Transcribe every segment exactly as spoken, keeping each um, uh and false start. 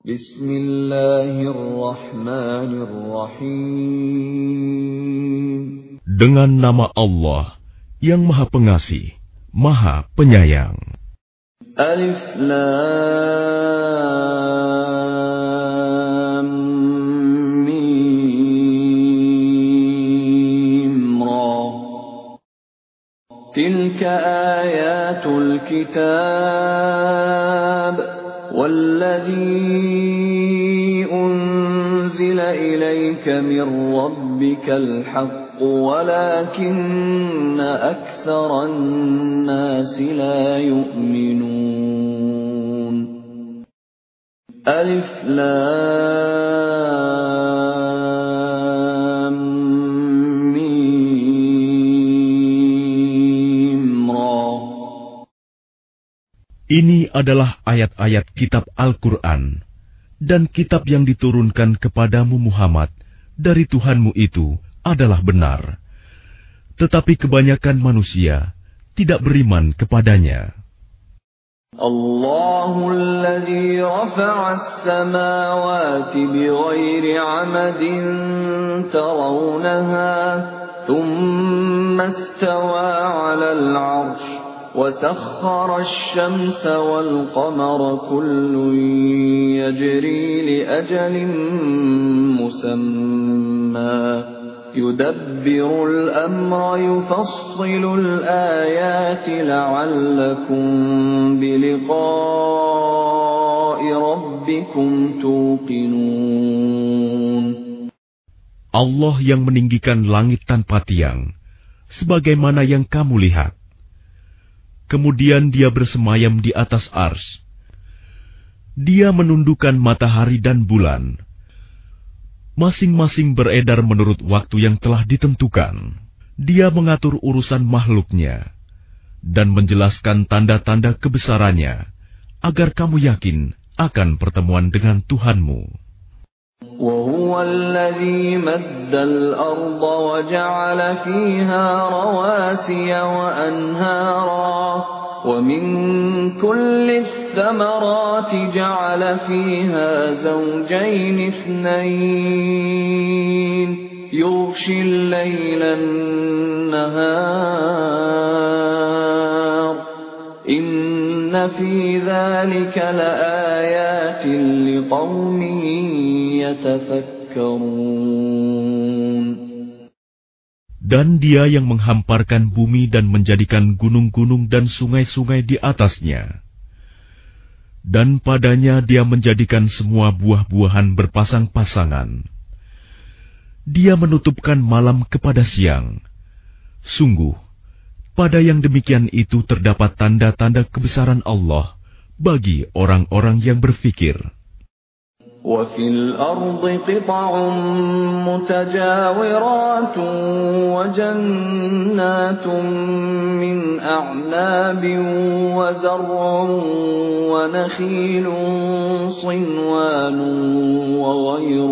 Bismillahirrahmanirrahim. Dengan nama Allah yang Maha Pengasih, Maha Penyayang. Alif Lam Mim Ra. Tilka ayatul kitab والذي أنزل إليك من ربك الحق ولكن أكثر الناس لا يؤمنون. ألف لام ميم را. Ini adalah ayat-ayat kitab Al-Quran, dan kitab yang diturunkan kepadamu Muhammad dari Tuhanmu itu adalah benar. Tetapi kebanyakan manusia tidak beriman kepadanya. Allahul ladzi rafa'as samawati bighairi 'amadin tarawnaha, thumma istawa 'alal 'arsy. وسخر الشمس والقمر كل يجري لأجل مسمى يدبر الأمر يفصل الآيات لعلكم بلقاء ربكم توقنون. Allah yang meninggikan langit tanpa tiang, sebagaimana yang kamu lihat. Kemudian dia bersemayam di atas ars. Dia menundukkan matahari dan bulan. Masing-masing beredar menurut waktu yang telah ditentukan. Dia mengatur urusan makhluknya dan menjelaskan tanda-tanda kebesarannya agar kamu yakin akan pertemuan dengan Tuhanmu. وَهُوَ الَّذِي مَدَّ الْأَرْضَ وَجَعَلَ فِيهَا رَوَاسِيَ وَأَنْهَارًا وَمِنْ كُلِّ الثَّمَرَاتِ جَعَلَ فِيهَا زَوْجَيْنِ اثْنَيْنِ يُغْشِي اللَّيْلَ النَّهَارَ إِنَّ فِي ذَلِكَ لَآيَاتٍ لِقَوْمٍ Dan dia yang menghamparkan bumi dan menjadikan gunung-gunung dan sungai-sungai di atasnya. Dan padanya dia menjadikan semua buah-buahan berpasang-pasangan. Dia menutupkan malam kepada siang. Sungguh, pada yang demikian itu terdapat tanda-tanda kebesaran Allah bagi orang-orang yang berfikir. وَفِي الْأَرْضِ قِطَعٌ مُتَجَاوِرَاتٌ وَجَنَّاتٌ مِّنْ أَعْنَابٍ وَزَرْعٌ وَنَخِيلٌ صِنْوَانٌ وَغَيْرُ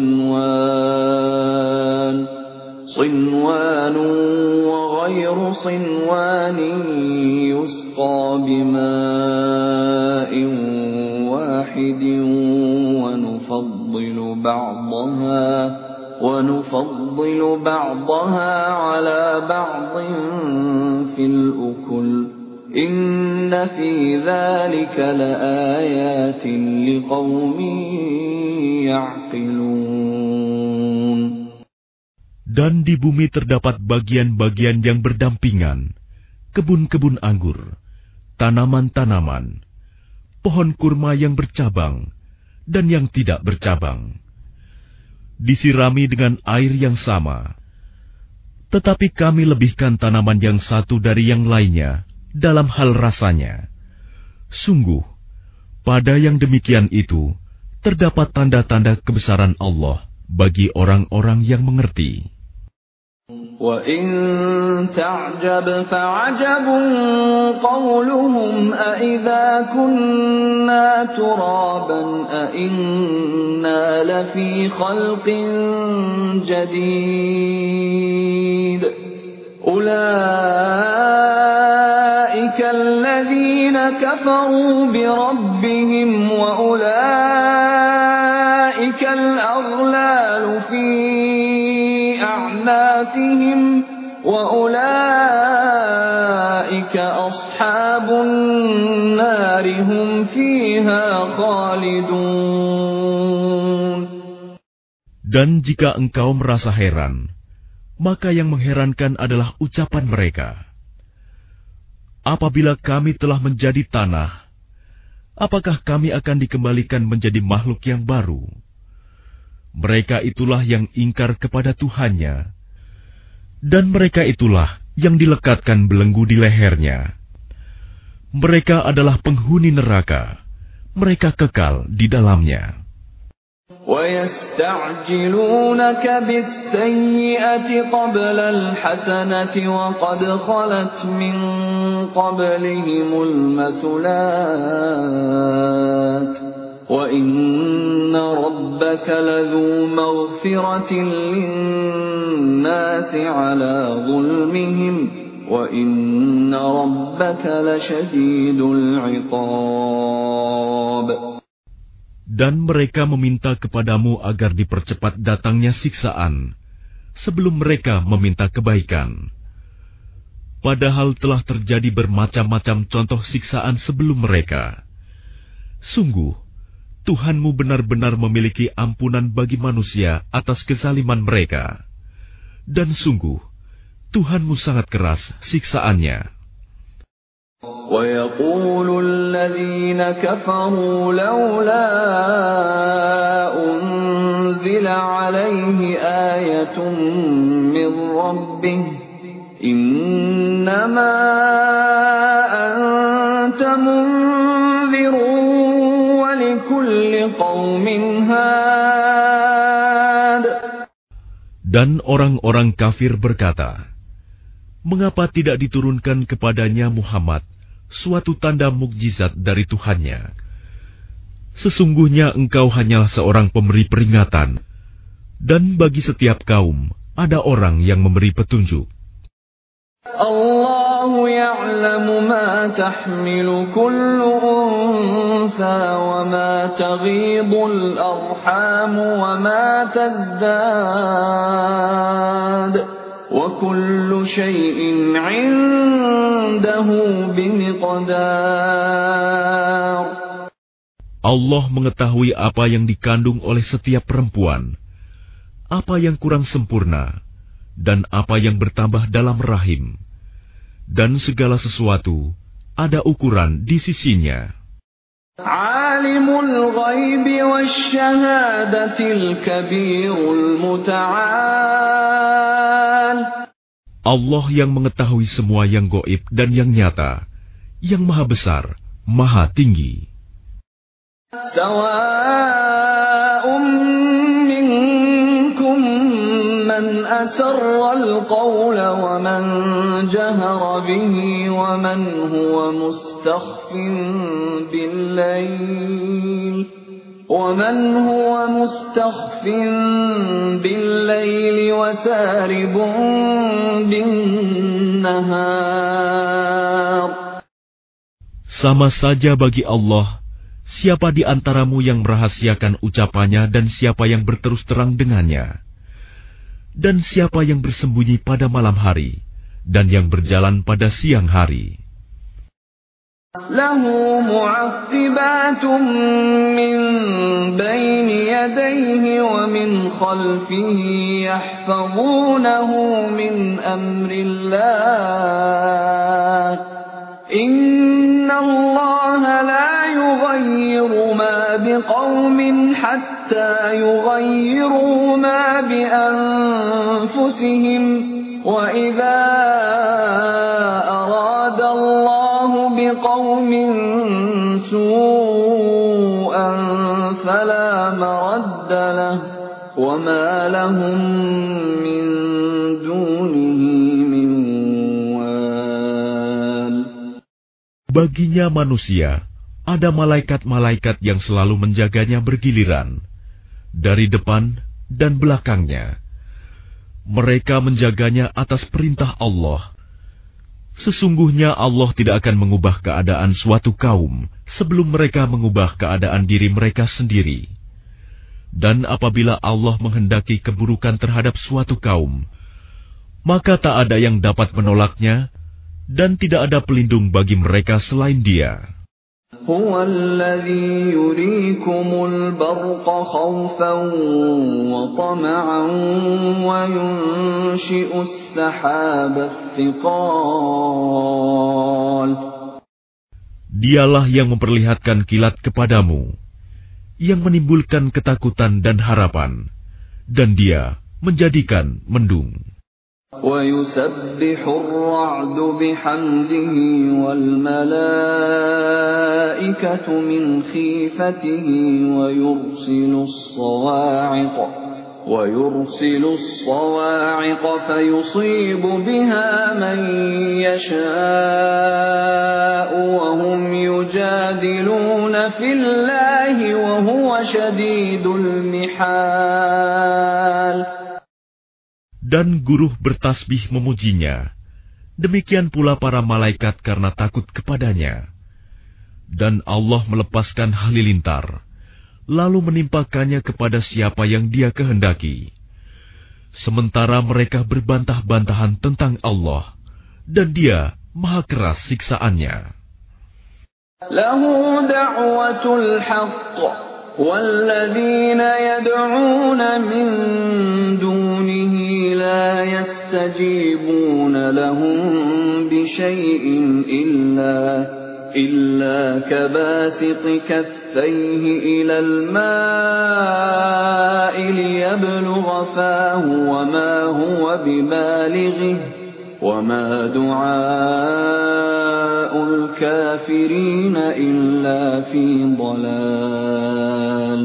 صِنْوَانٍ صِنْوَانٌ وَغَيْرُ صِنْوَانٍ يُسْقَى بِمَاءٍ واحد ونفضل بعضها ونفضل بعضها على بعض في الأكل إن في ذلك لآيات لقوم يعقلون. Dan di bumi terdapat bagian-bagian yang berdampingan, kebun-kebun anggur, tanaman-tanaman, pohon kurma yang bercabang dan yang tidak bercabang, disirami dengan air yang sama. Tetapi kami lebihkan tanaman yang satu dari yang lainnya dalam hal rasanya. Sungguh, pada yang demikian itu terdapat tanda-tanda kebesaran Allah bagi orang-orang yang mengerti. وَإِن تَعْجَبْ فَعَجَبٌ قَوْلُهُمْ أَإِذَا كُنَّا تُرَابًا أَإِنَّا لَفِي خَلْقٍ جَدِيدٍ أُولَئِكَ الَّذِينَ كَفَرُوا بِرَبِّهِمْ وَأُولَئِكَ أُولَئِكَ الْأَغْلَالُ فِي أَعْنَاقِهِمْ وَأُولَئِكَ أَصْحَابُ النَّارِ هُمْ فِيهَا خَالِدُونَ. Dan jika engkau merasa heran, maka yang mengherankan adalah ucapan mereka. Apabila kami telah menjadi tanah, apakah kami akan dikembalikan menjadi makhluk yang baru? Mereka itulah yang ingkar kepada Tuhannya, dan mereka itulah yang dilekatkan belenggu di lehernya. Mereka adalah penghuni neraka, mereka kekal di dalamnya. وَيَسْتَعْجِلُونَكَ بِالسَّيِّئَةِ قَبْلَ الْحَسَنَةِ وَقَدْ خَلَتْ مِنْ قَبْلِهِمُ الْمَثُلَاتُ وَإِنَّ رَبَّكَ لَذُو مَغْفِرَةٍ لِلنَّاسِ عَلَى ظُلْمِهِمْ وَإِنَّ رَبَّكَ لَشَدِيدُ الْعِقَابِ. Dan mereka meminta kepadamu agar dipercepat datangnya siksaan, sebelum mereka meminta kebaikan. Padahal telah terjadi bermacam-macam contoh siksaan sebelum mereka. Sungguh, Tuhanmu benar-benar memiliki ampunan bagi manusia atas kezaliman mereka. Dan sungguh, Tuhanmu sangat keras siksaannya. وَيَقُولُ الَّذِينَ كَفَرُوا لَوْلَا أُنْزِلَ عَلَيْهِ آيَةٌ مِّن رَّبِّهِ إِنَّمَا أَنْتَ مُنذِرٌ وَلِكُلِّ قَوْمٍ هَادٍ. Dan orang-orang kafir berkata, mengapa tidak diturunkan kepadanya Muhammad suatu tanda mukjizat dari Tuhannya? Sesungguhnya engkau hanyalah seorang pemberi peringatan, dan bagi setiap kaum ada orang yang memberi petunjuk. Allahu ya'lamu ma tahmilu kullu unsa wa ma taghidul arham wa ma tazdad. وَكُلُّ شَيْءٍ عِندَهُ بِمِقْدَارٍ. Allah mengetahui apa yang dikandung oleh setiap perempuan, apa yang kurang sempurna, dan apa yang bertambah dalam rahim. Dan segala sesuatu ada ukuran di sisinya. Alimul ghaibi wasyahadatil kabirul muta'al. Allah yang mengetahui semua yang gaib dan yang nyata, yang maha besar, maha tinggi. Sawa'un minkum man asarra al-qawla wa man jahara bihi wa man huwa mustakhfin bil-layl wa man huwa mustakhfin bil-layli wa saribun bin-nahar. Sama saja bagi Allah, siapa di antaramu yang merahasiakan ucapannya dan siapa yang berterus terang dengannya, dan siapa yang bersembunyi pada malam hari dan yang berjalan pada siang hari. Lahu mu'aqqibatun min bayni yadayhi wa min khalfihi yahfazunahu min amrillah. Inna Allah la yughayyiru ma biqawmin hatta yughayyiru ma bi anfusihim wa idza arada Allah biqawmin su'an fala maradda lahu wa ma lahum min dunihi min wal. Baginya manusia ada malaikat-malaikat yang selalu menjaganya bergiliran, dari depan dan belakangnya. Mereka menjaganya atas perintah Allah. Sesungguhnya Allah tidak akan mengubah keadaan suatu kaum sebelum mereka mengubah keadaan diri mereka sendiri. Dan apabila Allah menghendaki keburukan terhadap suatu kaum, maka tak ada yang dapat menolaknya, dan tidak ada pelindung bagi mereka selain Dia. هو الذي يريكم البرق خوفا وطمعا وينشئ السحاب الثقال. Dialah yang memperlihatkan kilat kepadamu, yang menimbulkan ketakutan dan harapan, dan Dia menjadikan mendung. وَيُسَبِّحُ الرَّعْدُ بِحَمْدِهِ وَالْمَلَائِكَةُ مِنْ خِيفَتِهِ وَيُرْسِلُ الصَّوَاعِقَ وَيُرْسِلُ الصَّوَاعِقَ فَيُصِيبُ بِهَا مَن يَشَاءُ وَهُمْ يُجَادِلُونَ فِي اللَّهِ وَهُوَ شَدِيدُ الْمِحَالِ. Dan guruh bertasbih memujinya, demikian pula para malaikat karena takut kepadanya. Dan Allah melepaskan halilintar, lalu menimpakannya kepada siapa yang Dia kehendaki. Sementara mereka berbantah-bantahan tentang Allah, dan Dia maha keras siksaannya. Lahu da'watul haqq, walladzina yad'una min dunihi la yastajibuna lahum bisyai'in illa illa kabasiti kaffayhi ila al-ma'i liyablugha fahu wa ma huwa bibalighihi وَمَا دُعَاءُ الْكَافِرِينَ إِلَّا فِي ضَلَالٍ.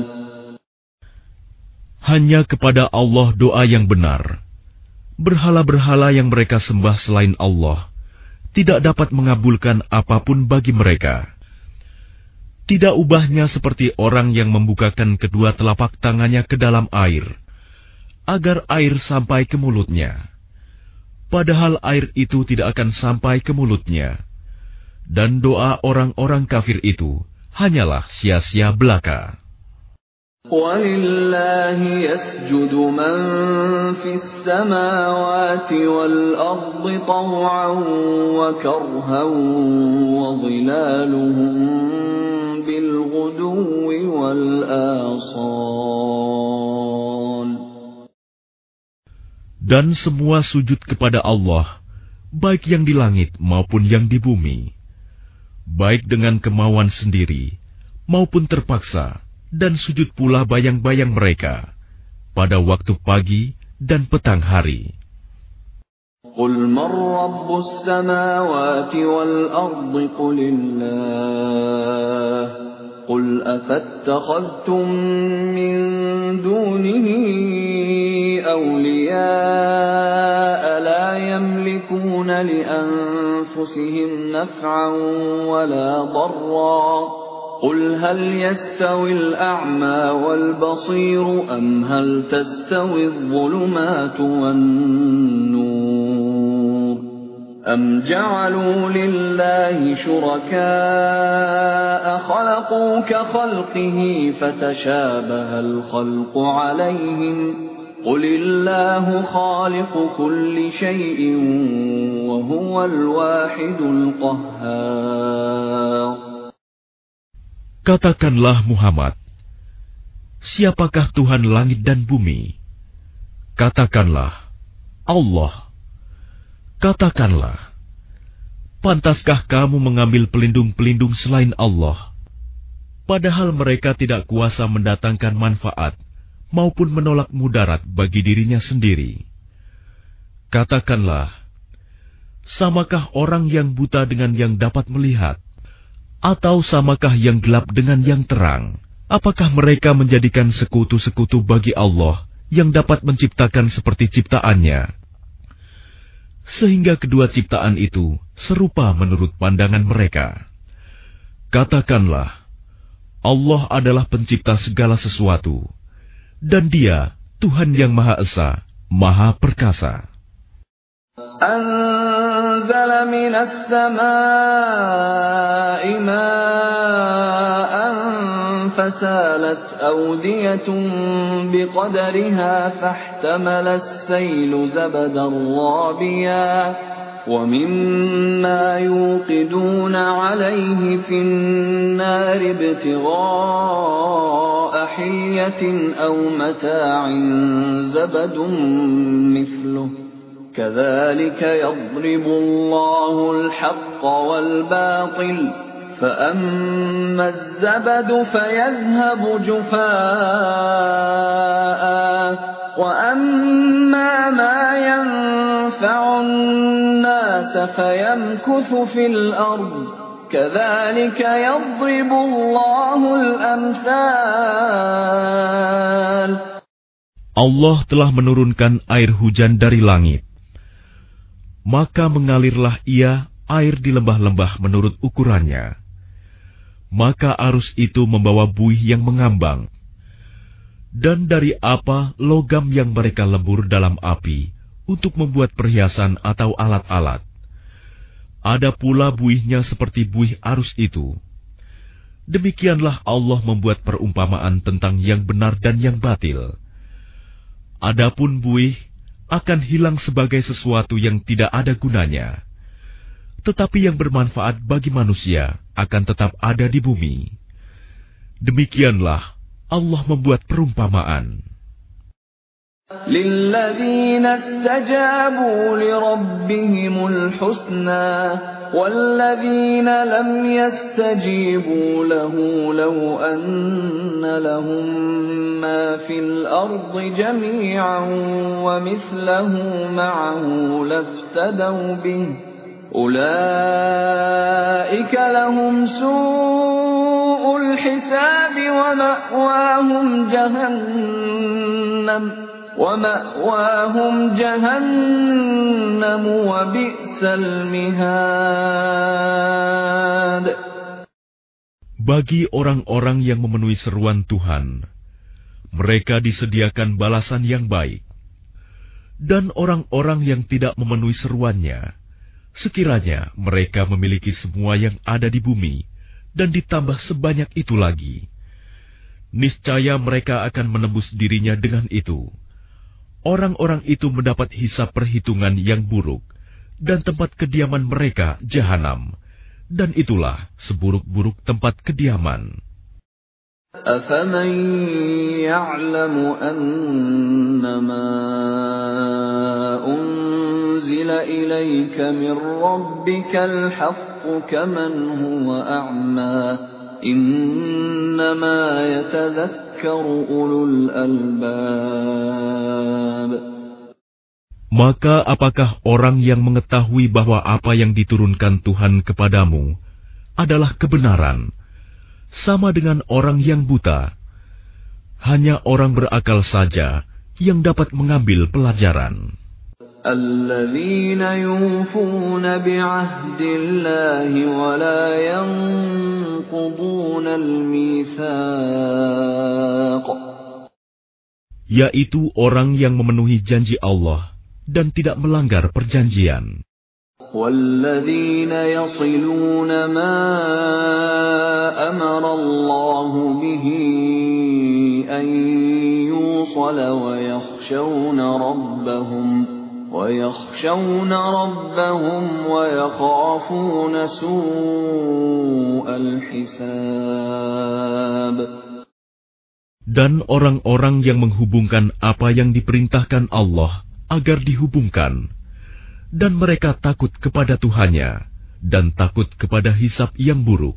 Hanya kepada Allah doa yang benar. Berhala-berhala yang mereka sembah selain Allah tidak dapat mengabulkan apapun bagi mereka. Tidak ubahnya seperti orang yang membukakan kedua telapak tangannya ke dalam air, agar air sampai ke mulutnya. Padahal air itu tidak akan sampai ke mulutnya. Dan doa orang-orang kafir itu hanyalah sia-sia belaka. وَلِلَّهِ يَسْجُدُ مَن فِي السَّمَاوَاتِ وَالْأَرْضِ طَوْعًا وَكَرْهًا وَظِلَالُهُم بِالْغُدُوِّ وَالْآصَالِ. Dan semua sujud kepada Allah, baik yang di langit maupun yang di bumi, baik dengan kemauan sendiri maupun terpaksa, dan sujud pula bayang-bayang mereka pada waktu pagi dan petang hari. قُلْ مَنْ رَبُّ السَّمَاوَاتِ وَالْأَرْضِ قُلِ اللَّهُ قُلْ أَفَاتَّخَذْتُم مِّن دُونِهِ أَوْلِيَاءَ لَا يَمْلِكُونَ لِأَنفُسِهِمْ نَفْعًا وَلَا ضَرًّا قُلْ هَلْ يَسْتَوِي الْأَعْمَى وَالْبَصِيرُ أَمْ هَلْ تَسْتَوِي الظُّلُمَاتُ وَالنُّورُ أَمْ جَعَلُوا لِلَّهِ شُرَكَاءَ خَلَقُوا كَخَلْقِهِ فَتَشَابَهَ الْخَلْقُ عَلَيْهِمْ قُلِ اللَّهُ خَالِقُ كُلِّ شَيْءٍ وَهُوَ الْوَاحِدُ الْقَهَّارُ. Katakanlah Muhammad, siapakah Tuhan langit dan bumi? Katakanlah, Allah. Katakanlah, pantaskah kamu mengambil pelindung-pelindung selain Allah, padahal mereka tidak kuasa mendatangkan manfaat maupun menolak mudarat bagi dirinya sendiri? Katakanlah, samakah orang yang buta dengan yang dapat melihat? Atau samakah yang gelap dengan yang terang? Apakah mereka menjadikan sekutu-sekutu bagi Allah yang dapat menciptakan seperti ciptaannya? Sehingga kedua ciptaan itu serupa menurut pandangan mereka. Katakanlah, Allah adalah pencipta segala sesuatu, dan Dia Tuhan yang Maha Esa, Maha Perkasa. أنزل من السماء ماء فسالت أودية بقدرها فاحتمل السيل زبدا رابيا ومما يوقدون عليه في النار ابتغاء حلية أو متاع زبد مثله كذلك يضرب الله الحق والباطل فأما الزبد فيذهب جفاء وأما ما ينفع الناس فيمكث في الأرض كذلك يضرب الله الأمثال. Allah telah menurunkan air hujan dari langit. Maka mengalirlah ia air di lembah-lembah menurut ukurannya. Maka arus itu membawa buih yang mengambang. Dan dari apa logam yang mereka lebur dalam api untuk membuat perhiasan atau alat-alat. Ada pula buihnya seperti buih arus itu. Demikianlah Allah membuat perumpamaan tentang yang benar dan yang batil. Adapun buih akan hilang sebagai sesuatu yang tidak ada gunanya. Tetapi yang bermanfaat bagi manusia akan tetap ada di bumi. Demikianlah Allah membuat perumpamaan. لِلَّذِينَ اسْتَجَابُوا لِرَبِّهِمُ الْحُسْنَى وَالَّذِينَ لَمْ يَسْتَجِيبُوا لَهُ لَوْ أَنَّ لَهُم مَّا فِي الْأَرْضِ جَمِيعًا وَمِثْلَهُ مَعَهُ لَافْتَدَوْا بِهِ أُولَئِكَ لَهُمْ سُوءُ الْحِسَابِ وَمَأْوَاهُمْ جَهَنَّمُ وَمَأْوَاهُمْ جَهَنَّمُ وَبِئْسَ الْمِهَادُ. Bagi orang-orang yang memenuhi seruan Tuhan, mereka disediakan balasan yang baik. Dan orang-orang yang tidak memenuhi seruannya, sekiranya mereka memiliki semua yang ada di bumi, dan ditambah sebanyak itu lagi, niscaya mereka akan menebus dirinya dengan itu. Orang-orang itu mendapat hisab perhitungan yang buruk, dan tempat kediaman mereka jahanam, dan itulah seburuk-buruk tempat kediaman. أَفَمَن يَعْلَمُ أَنَّمَا أُنزِلَ إِلَيْكَ مِن رَّبِّكَ الْحَقُّ كَمَنْ هُوَ أَعْمَىٰ إِنَّمَا يَتَذَكَّرُ أُولُو الْأَلْبَابِ. Maka apakah orang yang mengetahui bahwa apa yang diturunkan Tuhan kepadamu adalah kebenaran, sama dengan orang yang buta? Hanya orang berakal saja yang dapat mengambil pelajaran. الَّذِينَ يُوفُونَ بِعَهْدِ اللَّهِ وَلَا يَنقُضُونَ الْمِيثَاقَ. Yaitu orang yang memenuhi janji Allah dan tidak melanggar perjanjian. وَالَّذِينَ يَصِلُونَ مَا أَمَرَ اللَّهُ بِهِ أَن يُوصَلَ وَيَخْشَوْنَ رَبَّهُمْ وَيَخْشَوْنَ رَبَّهُمْ وَيَخَافُونَ سُوءَ الْحِسَابِ. Dan orang-orang yang menghubungkan apa yang diperintahkan Allah agar dihubungkan, dan mereka takut kepada Tuhannya dan takut kepada hisab yang buruk.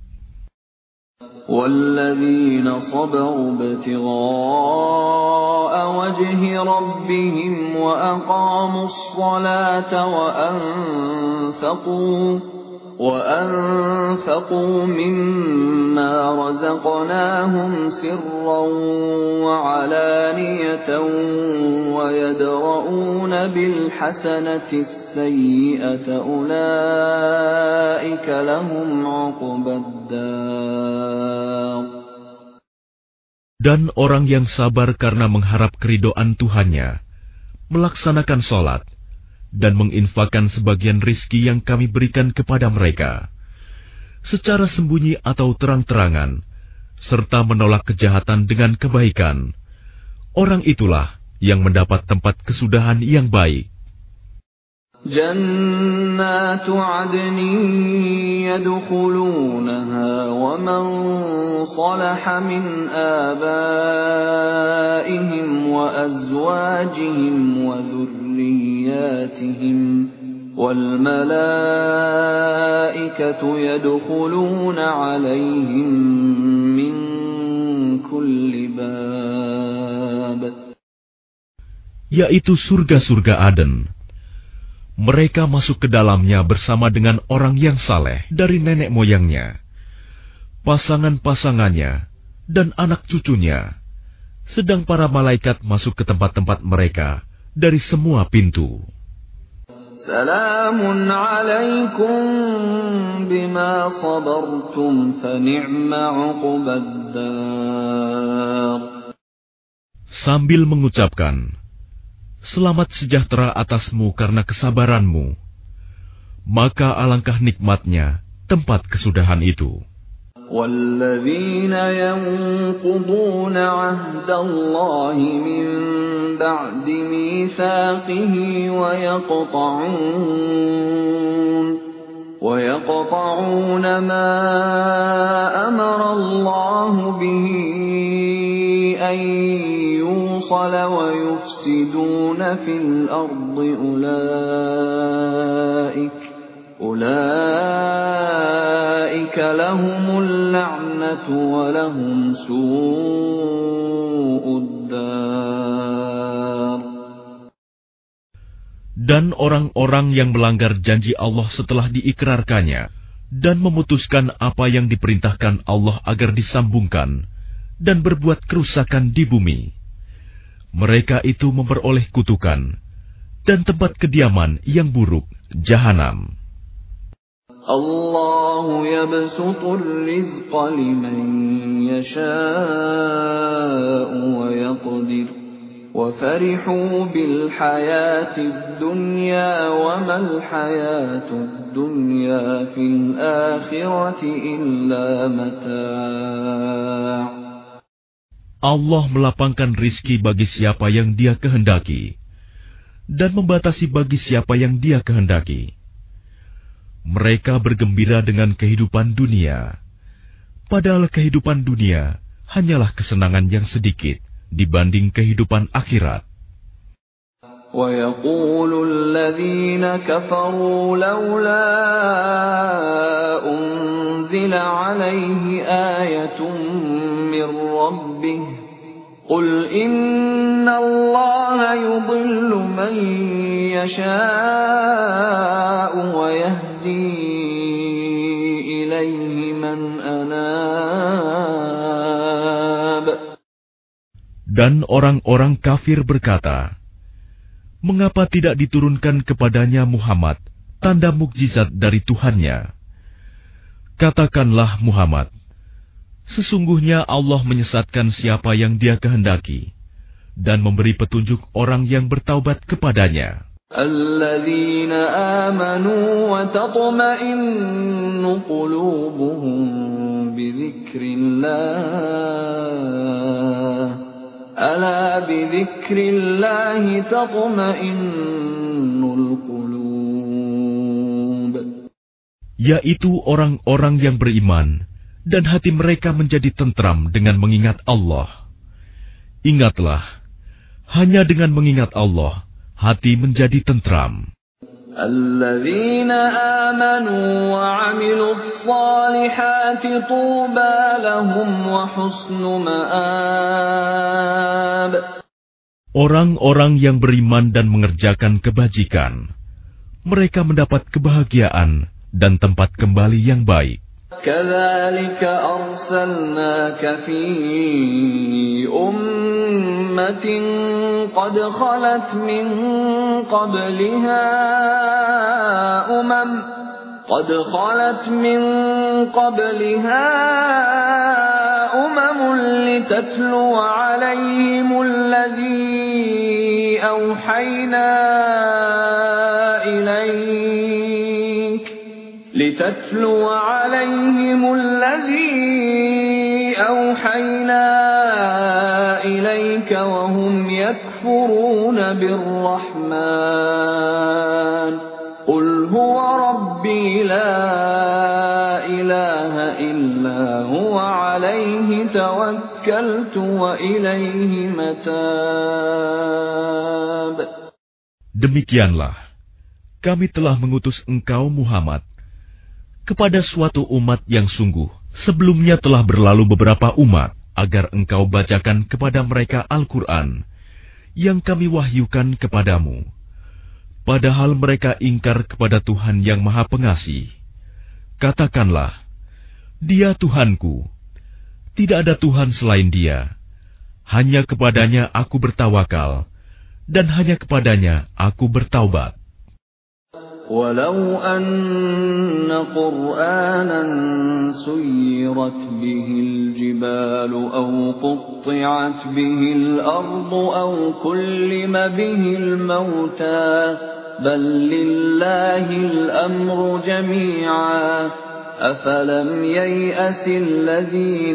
وَالَّذِينَ صَبَرُوا ابْتِغَاءَ وَجْهِ رَبِّهِمْ وَأَقَامُوا الصَّلَاةَ وَأَنفَقُوا وَأَنفَقُوا مِمَّا رَزَقْنَاهُمْ سِرًّا وَعَلَانِيَةً وَيَدْرَءُونَ بِالْحَسَنَةِ السَّيِّئَةَ أُولَئِكَ لَهُمْ عُقْبَى الدَّارِ. Dan orang yang sabar karena mengharap keridhaan Tuhannya, melaksanakan sholat, dan menginfakkan sebagian rizki yang kami berikan kepada mereka, secara sembunyi atau terang-terangan, serta menolak kejahatan dengan kebaikan, orang itulah yang mendapat tempat kesudahan yang baik. جنات عدن يدخلونها ومن صلح من آبائهم وأزواجهم وذرياتهم والملائكة يدخلون عليهم من كل باب. Yaitu surga-surga Aden. Mereka masuk ke dalamnya bersama dengan orang yang saleh dari nenek moyangnya, pasangan-pasangannya, dan anak cucunya. Sedang para malaikat masuk ke tempat-tempat mereka dari semua pintu. Salamun alaikum bima sabartum fa ni'ma uqbaddar. Sambil mengucapkan, selamat sejahtera atasmu karena kesabaranmu, maka alangkah nikmatnya tempat kesudahan itu. وَالَّذِينَ يَنقُضُونَ عَهْدَ اللَّهِ مِن بَعْدِ مِيثَاقِهِ وَيَقْطَعُونَ وَيَقْطَعُونَ مَا أَمَرَ اللَّهُ بِهِ أَن يُوصَلَ وَيُفْسِدُونَ فِي الْأَرْضِ أُولَئِكَ أُولَئِكَ لَهُمُ اللَّعْنَةُ وَلَهُمْ سُوءُ الدَّارِ. Dan orang-orang yang melanggar janji Allah setelah diikrarkannya dan memutuskan apa yang diperintahkan Allah agar disambungkan dan berbuat kerusakan di bumi, mereka itu memperoleh kutukan dan tempat kediaman yang buruk, Jahanam. Allahu yabsutur rizqa liman yasha'u wa yaqdir wa farihu bil hayatid dunya wa mal hayatud dunya fil akhirati illa mata'. Allah melapangkan rizki bagi siapa yang Dia kehendaki dan membatasi bagi siapa yang Dia kehendaki. Mereka bergembira dengan kehidupan dunia, padahal kehidupan dunia hanyalah kesenangan yang sedikit dibanding kehidupan akhirat. وَيَقُولُ الَّذِينَ كَفَرُوا لَوْلَا أُنزِلَ عَلَيْهِ آيَةٌ مِّن رَّبِّهِ قُلْ إِنَّ اللَّهَ يُضِلُّ مَن يَشَاءُ وَيَهْدِي إِلَيْهِ مَنْ أَنَابَ. Dan orang-orang kafir berkata, mengapa tidak diturunkan kepadanya Muhammad tanda mukjizat dari Tuhannya? Katakanlah Muhammad, sesungguhnya Allah menyesatkan siapa yang Dia kehendaki dan memberi petunjuk orang yang bertaubat kepadanya. الَّذِينَ آمَنُوا وَتَطْمَئِنُّ قُلُوبُهُم بِذِكْرِ اللَّهِ أَلَا بِذِكْرِ اللَّهِ تَطْمَئِنُّ الْقُلُوبُ. Yaitu orang-orang yang beriman dan hati mereka menjadi tentram dengan mengingat Allah. Ingatlah, hanya dengan mengingat Allah hati menjadi tentram. الَّذِينَ آمَنُوا وَعَمِلُوا الصَّالِحَاتِ طُوبَى لَهُمْ وَحُسْنُ مَآبٍ. Orang-orang yang beriman dan mengerjakan kebajikan, mereka mendapat kebahagiaan dan tempat kembali yang baik. كَذَلِكَ أَرْسَلْنَاكَ فِي أُمَّةٍ قَدْ خَلَتْ مِنْ قَبْلِهَا أُمَمٌ قَدْ خَلَتْ مِنْ قَبْلِهَا أُمَمٌ لِتَتْلُوَ عَلَيْهِمُ الَّذِي أَوْحَيْنَا إِلَيْكَ لِتَتْلُوَ عَلَيْهِمُ الَّذِي أَوْحَيْنَا عليك وهم يكفرون بالرحمن قل هو ربي لا إله إلا هو عليه توكلت وإليه متاب. Demikianlah, kami telah mengutus engkau Muhammad kepada suatu umat yang sungguh sebelumnya telah berlalu beberapa umat, agar engkau bacakan kepada mereka Al-Quran yang kami wahyukan kepadamu. Padahal mereka ingkar kepada Tuhan yang Maha Pengasih. Katakanlah, Dia Tuhanku, tidak ada Tuhan selain Dia. Hanya kepadanya aku bertawakal, dan hanya kepadanya aku bertaubat. ولو أن قرآنا سيرت به الجبال أو قطعت به الأرض أو كلم به الموتى بل لله الأمر جميعا أفلم ييأس الذين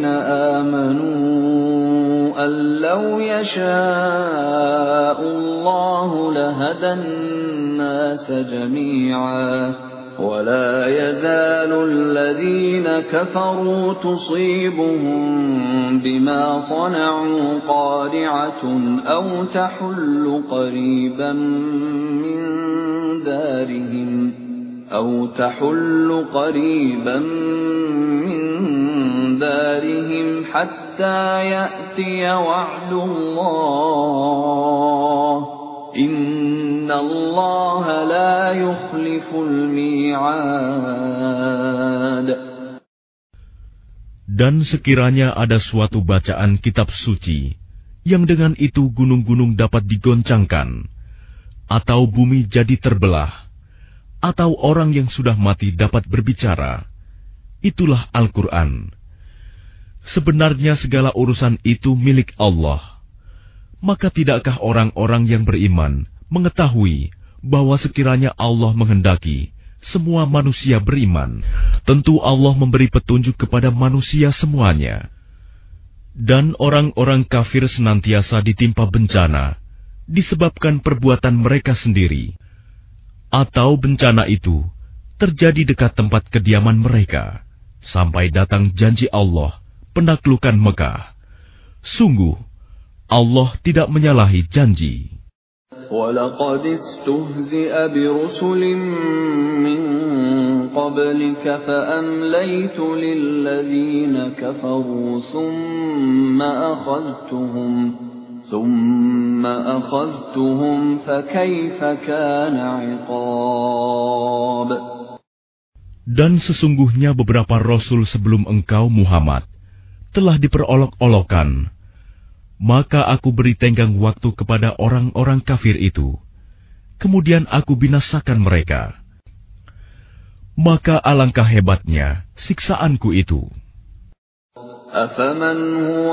آمنوا أن لو يشاء الله لهدى الناس جميعا ولا يزال الذين كفروا تصيبهم بما صنعوا قارعة أو تحل قريبا من دارهم أو تحل قريبا من دارهم حتى يأتي وعد الله إن الله لا يخلف الميعاد. Dan sekiranya ada suatu bacaan kitab suci yang dengan itu gunung-gunung dapat digoncangkan, atau bumi jadi terbelah, atau orang yang sudah mati dapat berbicara, itulah Al-Quran. Sebenarnya segala urusan itu milik Allah. Maka tidakkah orang-orang yang beriman mengetahui bahwa sekiranya Allah menghendaki semua manusia beriman, tentu Allah memberi petunjuk kepada manusia semuanya. Dan orang-orang kafir senantiasa ditimpa bencana disebabkan perbuatan mereka sendiri, atau bencana itu terjadi dekat tempat kediaman mereka, sampai datang janji Allah penaklukan Mekah. Sungguh, Allah tidak menyalahi janji. وَلَقَدِ اسْتُهْزِئَ بِرُسُلٍ مِّن قَبْلِكَ فَأَمْلَيْتُ لِلَّذِينَ كَفَرُوا ثُمَّ أَخَذْتُهُمْ ثُمَّ أَخَذْتُهُمْ فَكَيْفَ كَانَ عِقَابِ. Dan sesungguhnya beberapa rasul sebelum engkau Muhammad telah diperolok-olokkan. Maka aku beri tenggang waktu kepada orang-orang kafir itu. Kemudian aku binasakan mereka. Maka alangkah hebatnya siksaanku itu. أَفَمَنْ هُوَ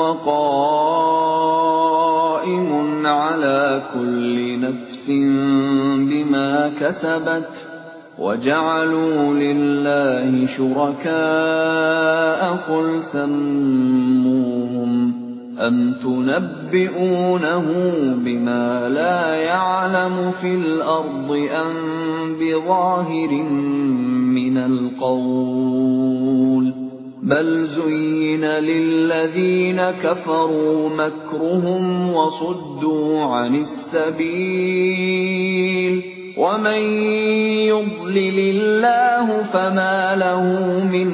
قَائِمٌ عَلَى كُلِّ نَفْسٍ بِمَا كَسَبَتْ وَجَعَلُوا لِلَّهِ شُرَكَاءَ قُلْ سَمُّوهُمْ أَمْ تُنَبِّئُونَهُ بِمَا لَا يَعْلَمُ فِي الْأَرْضِ أَمْ بِظَاهِرٍ مِّنَ الْقَوْلِ بَلْ زُيِّنَ لِلَّذِينَ كَفَرُوا مَكْرُهُمْ وَصُدُّوا عَنِ السَّبِيلِ وَمَن يُضْلِلِ اللَّهُ فَمَا لَهُ مِنْ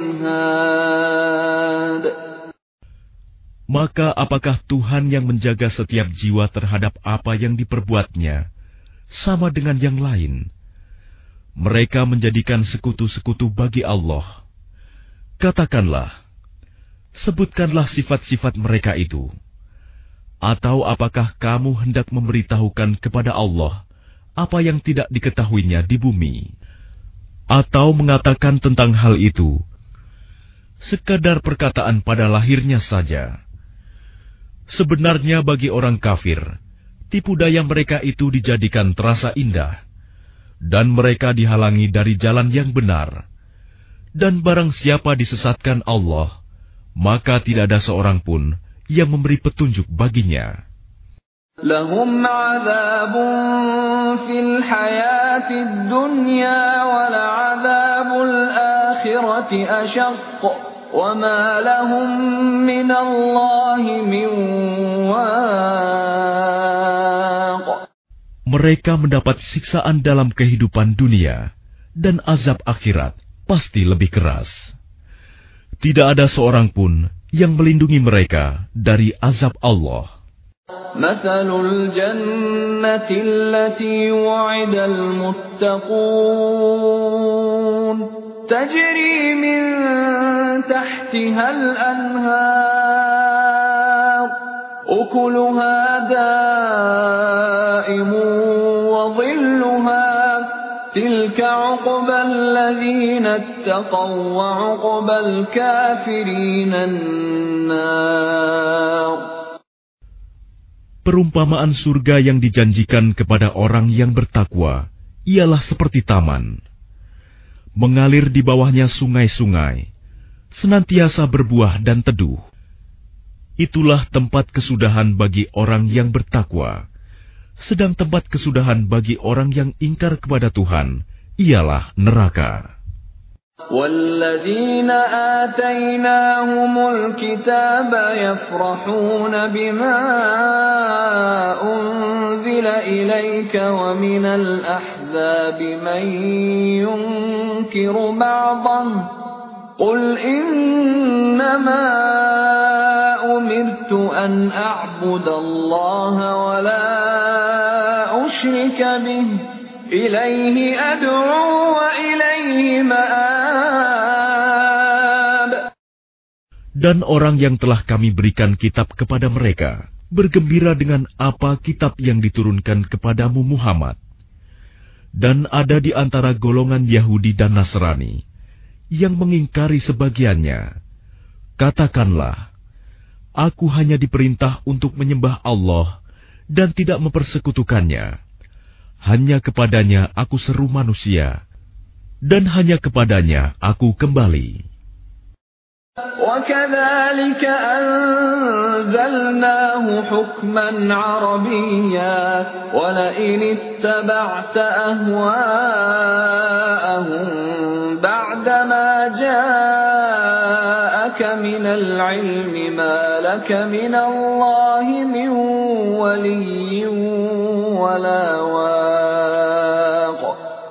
هَادٍ. Maka apakah Tuhan yang menjaga setiap jiwa terhadap apa yang diperbuatnya sama dengan yang lain? Mereka menjadikan sekutu-sekutu bagi Allah. Katakanlah, sebutkanlah sifat-sifat mereka itu. Atau apakah kamu hendak memberitahukan kepada Allah apa yang tidak diketahuinya di bumi? Atau mengatakan tentang hal itu sekadar perkataan pada lahirnya saja? Sebenarnya bagi orang kafir, tipu daya mereka itu dijadikan terasa indah, dan mereka dihalangi dari jalan yang benar. Dan barang siapa disesatkan Allah, maka tidak ada seorang pun yang memberi petunjuk baginya. lahum 'adzabun fil hayatid dunya wa la'adzabul akhirati ashaq wa ma lahum minallahi min waq. Mereka mendapat siksaan dalam kehidupan dunia, dan azab akhirat pasti lebih keras. Tidak ada seorang pun yang melindungi mereka dari azab Allah. Mathalul jannati allati wu'idal muttaqun tajri min tahtihal anhar ukuluha da'imun wa dhilluha tilka 'uqbal ladzina ittaqaw wa 'uqbal kafirina an-nar. Perumpamaan surga yang dijanjikan kepada orang yang bertakwa ialah seperti taman. Mengalir di bawahnya sungai-sungai, senantiasa berbuah dan teduh. Itulah tempat kesudahan bagi orang yang bertakwa. Sedang tempat kesudahan bagi orang yang ingkar kepada Tuhan ialah neraka. وَالَّذِينَ آتَيْنَاهُمُ الْكِتَابَ يَفْرَحُونَ بِمَا أُنْزِلَ إِلَيْكَ وَمِنَ الْأَحْزَابِ مَنْ يُنْكِرُ بَعْضَهُ قُلْ إِنَّمَا أُمِرْتُ أَنْ أَعْبُدَ اللَّهَ وَلَا أُشْرِكَ بِهِ إِلَيْهِ أَدْعُو وَإِلَيْهِ مَآبِ. Dan orang yang telah kami berikan kitab kepada mereka bergembira dengan apa kitab yang diturunkan kepadamu Muhammad. Dan ada di antara golongan Yahudi dan Nasrani yang mengingkari sebagiannya. Katakanlah, aku hanya diperintah untuk menyembah Allah dan tidak mempersekutukannya. Hanya kepadanya aku seru manusia, dan hanya kepadanya aku kembali. وَكَذَلِكَ أَنزَلْنَاهُ حُكْمًا عَرَبِيًّا وَلَئِنِ اتَّبَعْتَ أَهْوَاءَهُمْ بَعْدَمَا جَاءَكَ مِنَ الْعِلْمِ مَا لَكَ مِنَ اللَّهِ مِنْ وَلِيٍّ وَلَا وَاقٍ.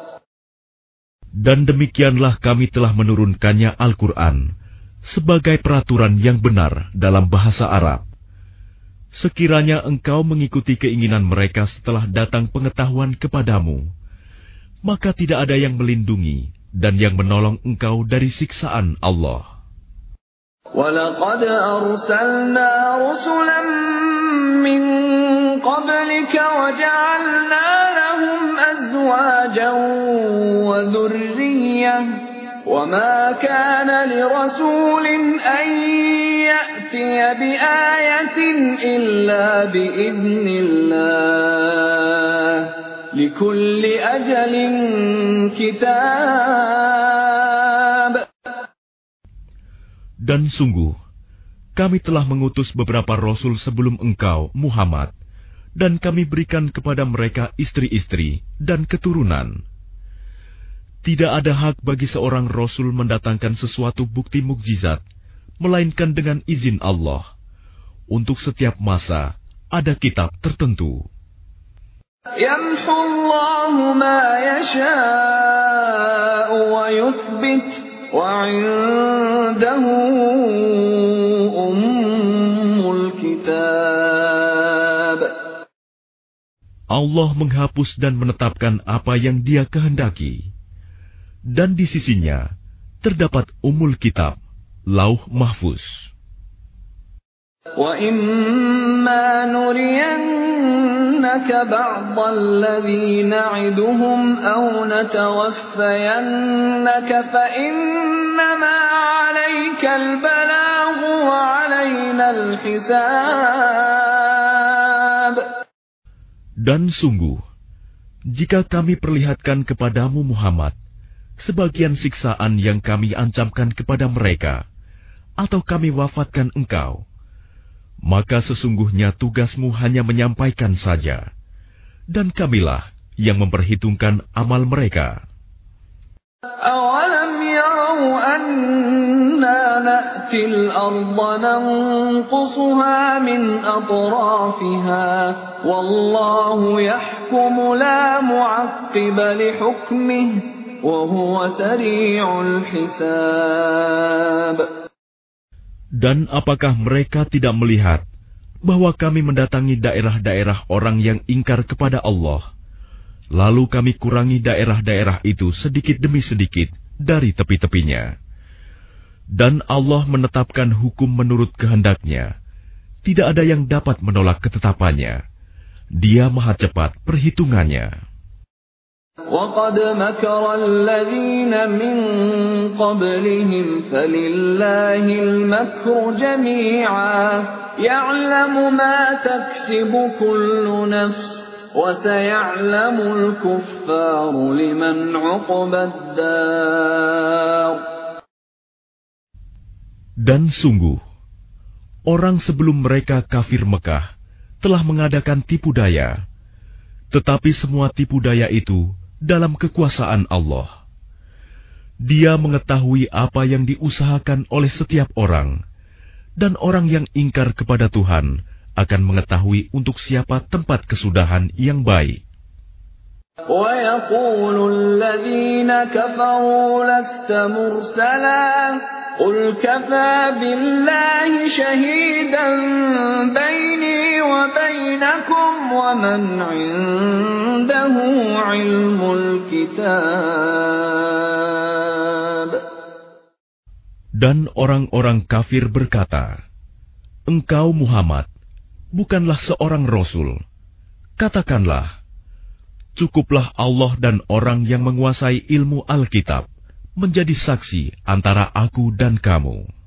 Dan demikianlah kami telah menurunkannya Al-Quran sebagai peraturan yang benar dalam bahasa Arab. Sekiranya engkau mengikuti keinginan mereka setelah datang pengetahuan kepadamu, maka tidak ada yang melindungi dan yang menolong engkau dari siksaan Allah. وَلَقَدْ أَرْسَلْنَا رُسُلًا مِّن قَبْلِكَ وَجَعَلْنَا لَهُمْ أَزْوَاجًا وَذُرِّيَّةً وَمَا كَانَ لِرَسُولٍ أَن يَأْتِيَ بِآيَةٍ إِلَّا بِإِذْنِ اللَّهِ لِكُلِّ أَجَلٍ كِتَابٌ. Dan sungguh, kami telah mengutus beberapa rasul sebelum engkau, Muhammad, dan kami berikan kepada mereka istri-istri dan keturunan. Tidak ada hak bagi seorang rasul mendatangkan sesuatu bukti mukjizat, melainkan dengan izin Allah. Untuk setiap masa, ada kitab tertentu. يَمْحُو اللَّهُ مَا يَشَاءُ وَيُثْبِتُ وَعِندَهُ أُمُّ الْكِتَابِ. Allah menghapus dan menetapkan apa yang Dia kehendaki. Dan di sisinya terdapat Ummul Kitab, Lauh Mahfuz. وَإِمَّا نُرِيَنَّكَ بَعْضَ الَّذِي نَعِدُهُمْ أَوْ نَتَوَفَّيَنَّكَ فَإِنَّمَا عَلَيْكَ الْبَلَاغُ وَعَلَيْنَا الْحِسَابُ. Dan sungguh, jika kami perlihatkan kepadamu Muhammad sebagian siksaan yang kami ancamkan kepada mereka, atau kami wafatkan engkau, maka sesungguhnya tugasmu hanya menyampaikan saja, dan kamilah yang memperhitungkan amal mereka. أَوَلَمْ يَرَوْا أَنَّا نَأْتِي الْأَرْضَ نَنقُصُهَا مِنْ أَطْرَافِهَا وَاللَّهُ يَحْكُمُ لَا مُعَقِّبَ لِحُكْمِهِ وَهُوَ سَرِيعُ الْحِسَابِ. Dan apakah mereka tidak melihat bahwa kami mendatangi daerah-daerah orang yang ingkar kepada Allah, lalu kami kurangi daerah-daerah itu sedikit demi sedikit dari tepi-tepinya. Dan Allah menetapkan hukum menurut kehendaknya. Tidak ada yang dapat menolak ketetapannya. Dia maha cepat perhitungannya. وَقَدْ مَكَرَ الَّذِينَ مِنْ قَبْلِهِمْ فَلِلَّهِ الْمَكْرُ جَمِيعًا يَعْلَمُ مَا تَكْسِبُ كُلُّ نَفْسٍ وَسَيَعْلَمُ الْكُفَّارُ لِمَنْ عُقْبَى الدَّارِ. Dan sungguh, orang sebelum mereka kafir Mekah telah mengadakan tipu daya, tetapi semua tipu daya itu dalam kekuasaan Allah. Dia mengetahui apa yang diusahakan oleh setiap orang, dan orang yang ingkar kepada Tuhan akan mengetahui untuk siapa tempat kesudahan yang baik. وَيَقُولُ الَّذِينَ كَفَرُوا لَسْتَ مُرْسَلًا قُلْ كَفَى بِاللَّهِ شَهِيدًا بَيْنِي وَبَيْنَكُمْ وَمَنْ عِندَهُ عِلْمُ الْكِتَابِ. Dan orang-orang kafir berkata, "Engkau Muhammad bukanlah seorang rasul." Katakanlah, cukuplah Allah dan orang yang menguasai ilmu Alkitab menjadi saksi antara aku dan kamu.